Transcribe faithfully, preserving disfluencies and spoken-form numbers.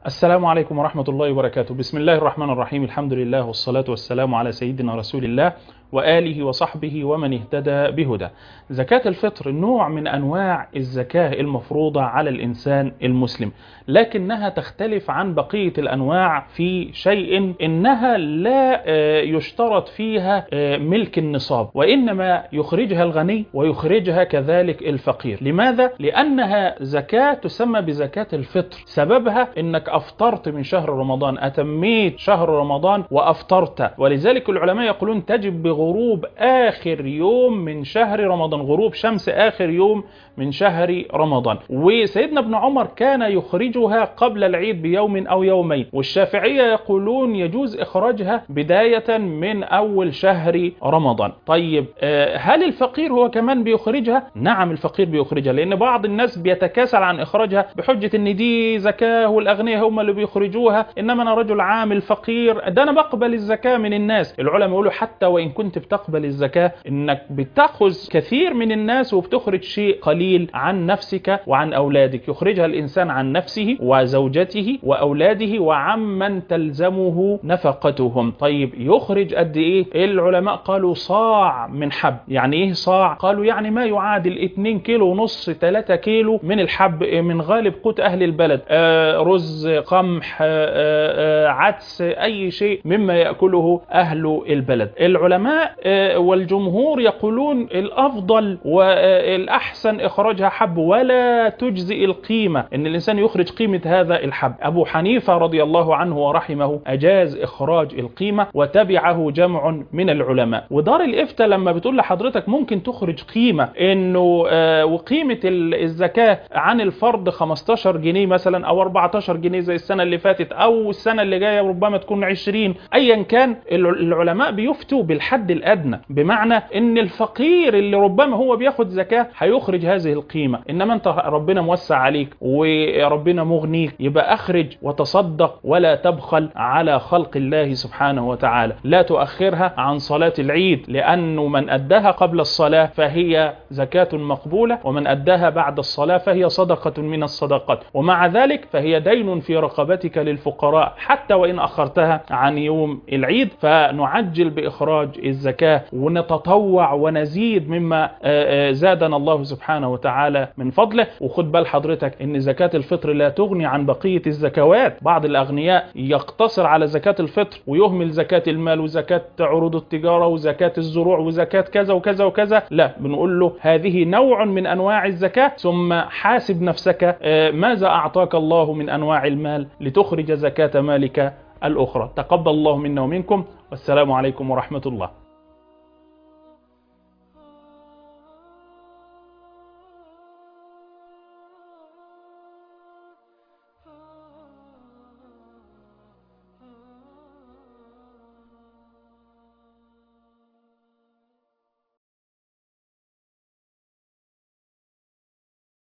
السلام عليكم ورحمة الله وبركاته. بسم الله الرحمن الرحيم. الحمد لله والصلاة والسلام على سيدنا رسول الله وآله وصحبه ومن اهتدى بهدى. زكاة الفطر نوع من أنواع الزكاة المفروضة على الإنسان المسلم، لكنها تختلف عن بقية الأنواع في شيء، إنها لا يشترط فيها ملك النصاب، وإنما يخرجها الغني ويخرجها كذلك الفقير. لماذا؟ لأنها زكاة تسمى بزكاة الفطر. سببها إنك أفطرت من شهر رمضان، أتميت شهر رمضان وأفطرت، ولذلك العلماء يقولون تجب بغروب آخر يوم من شهر رمضان، غروب شمس آخر يوم من شهر رمضان. وسيدنا ابن عمر كان يخرجها قبل العيد بيوم أو يومين، والشافعية يقولون يجوز إخراجها بداية من أول شهر رمضان. طيب هل الفقير هو كمان بيخرجها؟ نعم، الفقير بيخرجها، لأن بعض الناس بيتكاسل عن إخراجها بحجة إن دي زكاة والأغنياء هم اللي بيخرجوها، إنما أنا رجل عامل فقير، ده أنا بقبل الزكاة من الناس. العلماء يقولوا حتى وإن كنت بتقبل الزكاة، إنك بتأخذ كثير من الناس وبتخرج شيء قليل عن نفسك وعن أولادك. يخرجها الإنسان عن نفسه وزوجته وأولاده وعمن تلزمه نفقتهم. طيب يخرج قد إيه؟ العلماء قالوا صاع من حب. يعني إيه صاع؟ قالوا يعني ما يعادل اتنين كيلو ونص تلاتة كيلو من الحب، من غالب قوت أهل البلد، آه رز، قمح، آه آه عدس، أي شيء مما يأكله أهل البلد. العلماء آه والجمهور يقولون الأفضل والأحسن إخراجها حب، ولا تجزئ القيمة، إن الإنسان يخرج قيمة هذا الحب. أبو حنيفة رضي الله عنه ورحمه أجاز إخراج القيمة، وتبعه جمع من العلماء. ودار الإفتاء لما بتقول لحضرتك ممكن تخرج قيمة، إنه آه وقيمة الزكاة عن الفرد خمستاشر جنيه مثلا أو أربعتاشر جنيه زي السنة اللي فاتت، أو السنة اللي جاية ربما تكون عشرين، أيا كان، العلماء بيفتوا بالحد الأدنى، بمعنى إن الفقير اللي ربما هو بياخد زكاة هيخرج هذه القيمة، إنما أنت ربنا موسع عليك وربنا مغنيك، يبقى أخرج وتصدق ولا تبخل على خلق الله سبحانه وتعالى. لا تؤخرها عن صلاة العيد، لأنه من أداها قبل الصلاة فهي زكاة مقبولة، ومن أداها بعد الصلاة فهي صدقة من الصدقات، ومع ذلك فهي دين في رقبتك للفقراء حتى وإن أخرتها عن يوم العيد. فنعجل بإخراج الزكاة ونتطوع ونزيد مما زادنا الله سبحانه وتعالى من فضله. وخد بال حضرتك ان زكاة الفطر لا تغني عن بقية الزكوات. بعض الأغنياء يقتصر على زكاة الفطر ويهمل زكاة المال وزكاة عروض التجارة وزكاة الزروع وزكاة كذا وكذا وكذا. لا، بنقول له هذه نوع من أنواع الزكاة، ثم حاسب نفسك ماذا أعطاك الله من أنواع المال لتخرج زكاة مالك الأخرى. تقبل الله منا ومنكم، والسلام عليكم ورحمة الله.